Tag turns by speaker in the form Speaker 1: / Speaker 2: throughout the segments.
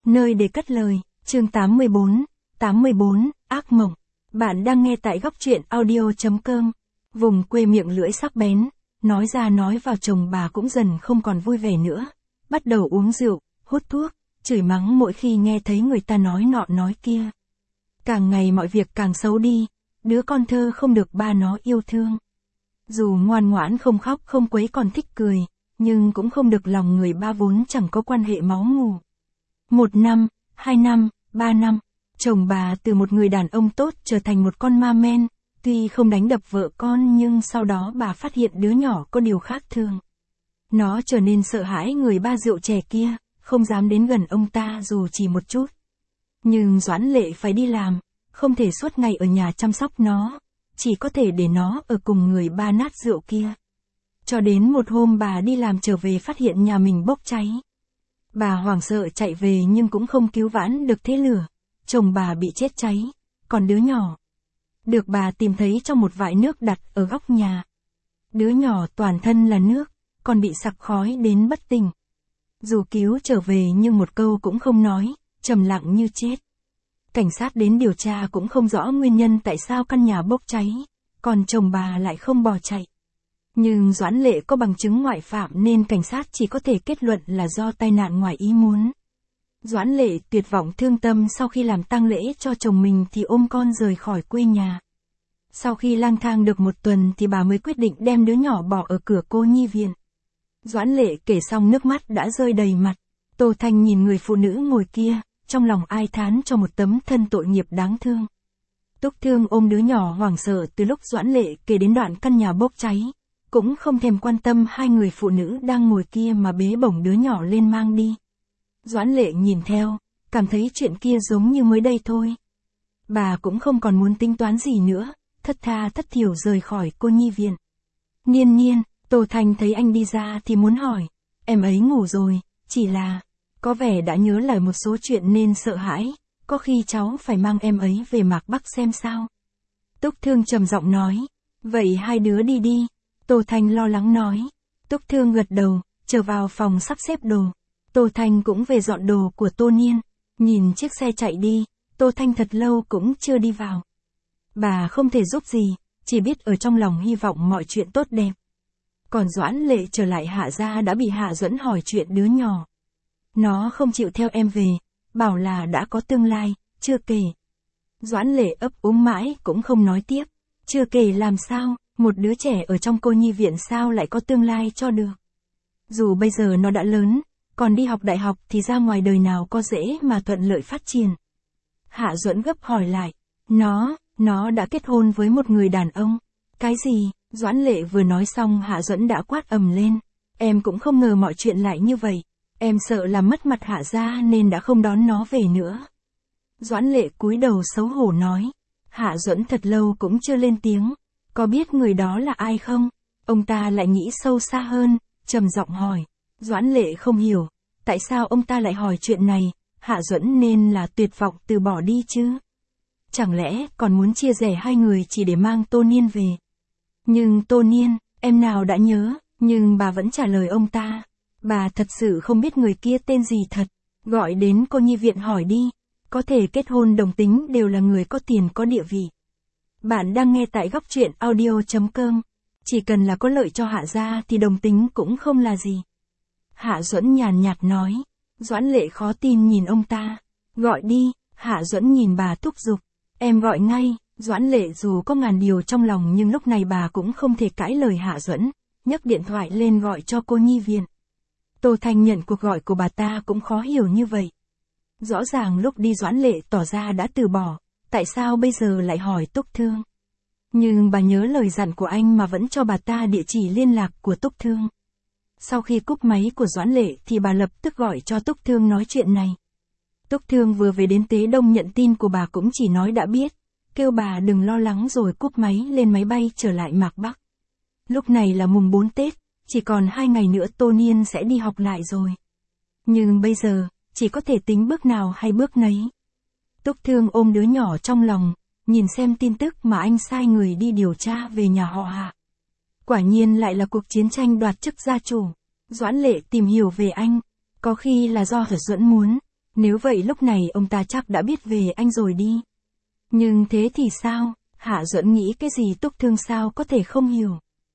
Speaker 1: Nơi để cất lời, chương 84, ác mộng. Bạn đang nghe tại góc truyện audio.com. Vùng quê miệng lưỡi sắc bén, nói ra nói vào chồng bà cũng dần không còn vui vẻ nữa. Bắt đầu uống rượu, hút thuốc, chửi mắng mỗi khi nghe thấy người ta nói nọ nói kia. Càng ngày mọi việc càng xấu đi, đứa con thơ không được ba nó yêu thương. Dù ngoan ngoãn không khóc không quấy còn thích cười, nhưng cũng không được lòng người ba vốn chẳng có quan hệ máu mủ. 1 năm, 2 năm, 3 năm, chồng bà từ một người đàn ông tốt trở thành một con ma men, tuy không đánh đập vợ con nhưng sau đó bà phát hiện đứa nhỏ có điều khác thường. Nó trở nên sợ hãi người ba rượu chè kia, không dám đến gần ông ta dù chỉ một chút. Nhưng Doãn Lệ phải đi làm, không thể suốt ngày ở nhà chăm sóc nó, chỉ có thể để nó ở cùng người ba nát rượu kia. Cho đến một hôm bà đi làm trở về phát hiện nhà mình bốc cháy. Bà hoảng sợ chạy về nhưng cũng không cứu vãn được thế lửa. Chồng bà bị chết cháy, còn đứa nhỏ được bà tìm thấy trong một vại nước đặt ở góc nhà. Đứa nhỏ toàn thân là nước, còn bị sặc khói đến bất tỉnh. Dù cứu trở về nhưng một câu cũng không nói, trầm lặng như chết. Cảnh sát đến điều tra cũng không rõ nguyên nhân tại sao căn nhà bốc cháy, còn chồng bà lại không bỏ chạy. Nhưng Doãn Lệ có bằng chứng ngoại phạm nên cảnh sát chỉ có thể kết luận là do tai nạn ngoài ý muốn. Doãn Lệ tuyệt vọng thương tâm sau khi làm tang lễ cho chồng mình thì ôm con rời khỏi quê nhà. Sau khi lang thang được 1 tuần thì bà mới quyết định đem đứa nhỏ bỏ ở cửa cô nhi viện. Doãn Lệ kể xong nước mắt đã rơi đầy mặt. Tô Thanh nhìn người phụ nữ ngồi kia, trong lòng ai thán cho một tấm thân tội nghiệp đáng thương. Túc Thương ôm đứa nhỏ hoảng sợ từ lúc Doãn Lệ kể đến đoạn căn nhà bốc cháy, cũng không thèm quan tâm hai người phụ nữ đang ngồi kia mà bế bổng đứa nhỏ lên mang đi. Doãn Lệ nhìn theo, cảm thấy chuyện kia giống như mới đây thôi. Bà cũng không còn muốn tính toán gì nữa, thất tha thất thiểu rời khỏi cô nhi viện. Niên Niên, Tô Thanh thấy anh đi ra thì muốn hỏi, em ấy ngủ rồi, chỉ là, có vẻ đã nhớ lại một số chuyện nên sợ hãi, có khi cháu phải mang em ấy về Mạc Bắc xem sao. Túc Thương trầm giọng nói, vậy hai đứa đi đi. Tô Thanh lo lắng nói. Túc Thương gật đầu, trở vào phòng sắp xếp đồ. Tô Thanh cũng về dọn đồ của Tô Niên. Nhìn chiếc xe chạy đi, Tô Thanh thật lâu cũng chưa đi vào. Bà không thể giúp gì, chỉ biết ở trong lòng hy vọng mọi chuyện tốt đẹp. Còn Doãn Lệ trở lại Hạ gia đã bị Hạ Duẫn hỏi chuyện đứa nhỏ. Nó không chịu theo em về, bảo là đã có tương lai, chưa kể. Doãn Lệ ấp úng mãi cũng không nói tiếp. Chưa kể làm sao, một đứa trẻ ở trong cô nhi viện sao lại có tương lai cho được. Dù bây giờ nó đã lớn, còn đi học đại học thì ra ngoài đời nào có dễ mà thuận lợi phát triển. Hạ Duẫn gấp hỏi lại, nó đã kết hôn với một người đàn ông. Cái gì? Doãn Lệ vừa nói xong Hạ Duẫn đã quát ầm lên. Em cũng không ngờ mọi chuyện lại như vậy. Em sợ làm mất mặt Hạ gia nên đã không đón nó về nữa. Doãn Lệ cúi đầu xấu hổ nói. Hạ Duẫn thật lâu cũng chưa lên tiếng. Có biết người đó là ai không? Ông ta lại nghĩ sâu xa hơn, trầm giọng hỏi. Doãn Lệ không hiểu, tại sao ông ta lại hỏi chuyện này, Hạ Duẫn nên là tuyệt vọng từ bỏ đi chứ? Chẳng lẽ còn muốn chia rẽ hai người chỉ để mang Tô Niên về? Nhưng Tô Niên, em nào đã nhớ, nhưng bà vẫn trả lời ông ta. Bà thật sự không biết người kia tên gì thật, gọi đến cô nhi viện hỏi đi, có thể kết hôn đồng tính đều là người có tiền có địa vị. Bạn đang nghe tại góc truyện audio.com. Chỉ cần là có lợi cho Hạ gia thì đồng tính cũng không là gì. Hạ Duẫn nhàn nhạt nói. Doãn Lệ khó tin nhìn ông ta. Gọi đi. Hạ Duẫn nhìn bà thúc giục. Em gọi ngay. Doãn Lệ dù có ngàn điều trong lòng nhưng lúc này bà cũng không thể cãi lời Hạ Duẫn, nhấc điện thoại lên gọi cho cô nhi viện. Tô Thanh nhận cuộc gọi của bà ta cũng khó hiểu như vậy. Rõ ràng lúc đi Doãn Lệ tỏ ra đã từ bỏ. Tại sao bây giờ lại hỏi Túc Thương? Nhưng bà nhớ lời dặn của anh mà vẫn cho bà ta địa chỉ liên lạc của Túc Thương. Sau khi cúp máy của Doãn Lệ thì bà lập tức gọi cho Túc Thương nói chuyện này. Túc Thương vừa về đến Tế Đông nhận tin của bà cũng chỉ nói đã biết, kêu bà đừng lo lắng rồi cúp máy lên máy bay trở lại Mạc Bắc. Lúc này là mùng 4 Tết, chỉ còn 2 ngày nữa Tô Niên sẽ đi học lại rồi. Nhưng bây giờ, chỉ có thể tính bước nào hay bước nấy. Túc Thương ôm đứa nhỏ trong lòng, nhìn xem tin tức mà anh sai người đi điều tra về nhà họ Hạ. Quả nhiên lại là cuộc chiến tranh đoạt chức gia chủ. Doãn Lệ tìm hiểu về anh, có khi là do Hạ Duẫn muốn, Nếu vậy lúc này ông ta chắc đã biết về anh rồi đi. Nhưng thế thì sao? Hạ Duẫn nghĩ cái gì Túc Thương sao có thể không hiểu.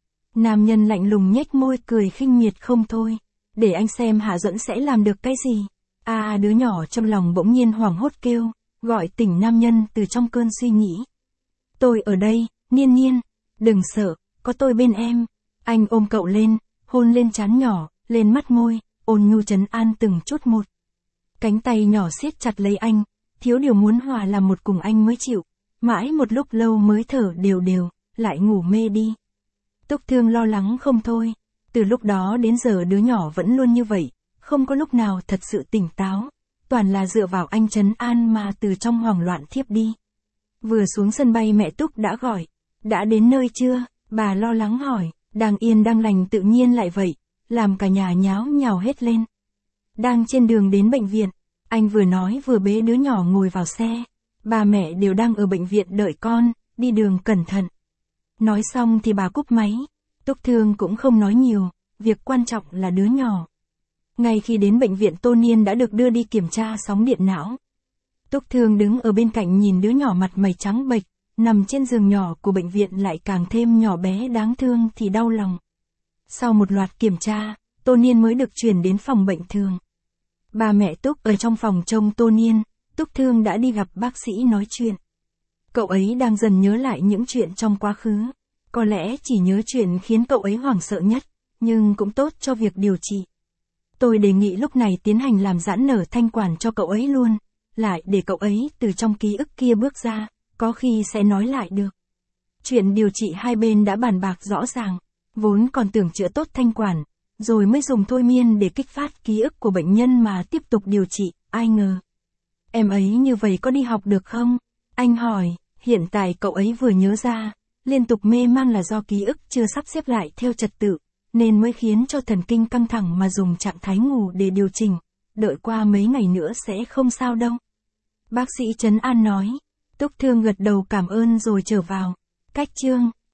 Speaker 1: Nam nhân lạnh lùng nhếch môi cười khinh miệt không thôi. Để anh xem Hạ Duẫn sẽ làm được cái gì. Đứa nhỏ trong lòng bỗng nhiên hoảng hốt kêu, gọi tỉnh nam nhân từ trong cơn suy nghĩ. Tôi ở đây, Niên Niên, đừng sợ, có tôi bên em. Anh ôm cậu lên, hôn lên trán nhỏ, lên mắt môi, ôn nhu trấn an từng chút một. Cánh tay nhỏ siết chặt lấy anh, thiếu điều muốn hòa làm một cùng anh mới chịu. Mãi một lúc lâu mới thở đều đều, lại ngủ mê đi. Túc Thương lo lắng không thôi. Từ lúc đó đến giờ đứa nhỏ vẫn luôn như vậy, không có lúc nào thật sự tỉnh táo. Toàn là dựa vào anh trấn an mà từ trong hoảng loạn thiếp đi. Vừa xuống sân bay mẹ Túc đã gọi. Đã đến nơi chưa? Bà lo lắng hỏi. Đang yên đang lành tự nhiên lại vậy, làm cả nhà nháo nhào hết lên. Đang trên đường đến bệnh viện, anh vừa nói vừa bế đứa nhỏ ngồi vào xe. Ba mẹ đều đang ở bệnh viện đợi con, đi đường cẩn thận. Nói xong thì bà cúp máy. Túc Thương cũng không nói nhiều, việc quan trọng là đứa nhỏ. Ngay khi đến bệnh viện Tô Niên đã được đưa đi kiểm tra sóng điện não. Túc Thương đứng ở bên cạnh nhìn đứa nhỏ mặt mày trắng bệch, nằm trên giường nhỏ của bệnh viện lại càng thêm nhỏ bé đáng thương thì đau lòng. Sau một loạt kiểm tra, Tô Niên mới được chuyển đến phòng bệnh thường. Ba mẹ Túc ở trong phòng trông Tô Niên, Túc Thương đã đi gặp bác sĩ nói chuyện. Cậu ấy đang dần nhớ lại những chuyện trong quá khứ. Có lẽ chỉ nhớ chuyện khiến cậu ấy hoảng sợ nhất, nhưng cũng tốt cho việc điều trị. Tôi đề nghị lúc này tiến hành làm giãn nở thanh quản cho cậu ấy luôn, lại để cậu ấy từ trong ký ức kia bước ra, có khi sẽ nói lại được. Chuyện điều trị hai bên đã bàn bạc rõ ràng, vốn còn tưởng chữa tốt thanh quản, rồi mới dùng thôi miên để kích phát ký ức của bệnh nhân mà tiếp tục điều trị, ai ngờ. Em ấy như vậy có đi học được không? Anh hỏi, hiện tại cậu ấy vừa nhớ ra, liên tục mê man là do ký ức chưa sắp xếp lại theo trật tự, nên mới khiến cho thần kinh căng thẳng mà dùng trạng thái ngủ để điều chỉnh, đợi qua mấy ngày nữa sẽ không sao đâu. Bác sĩ trấn an nói, Túc Thương gật đầu cảm ơn rồi trở vào. Cách chương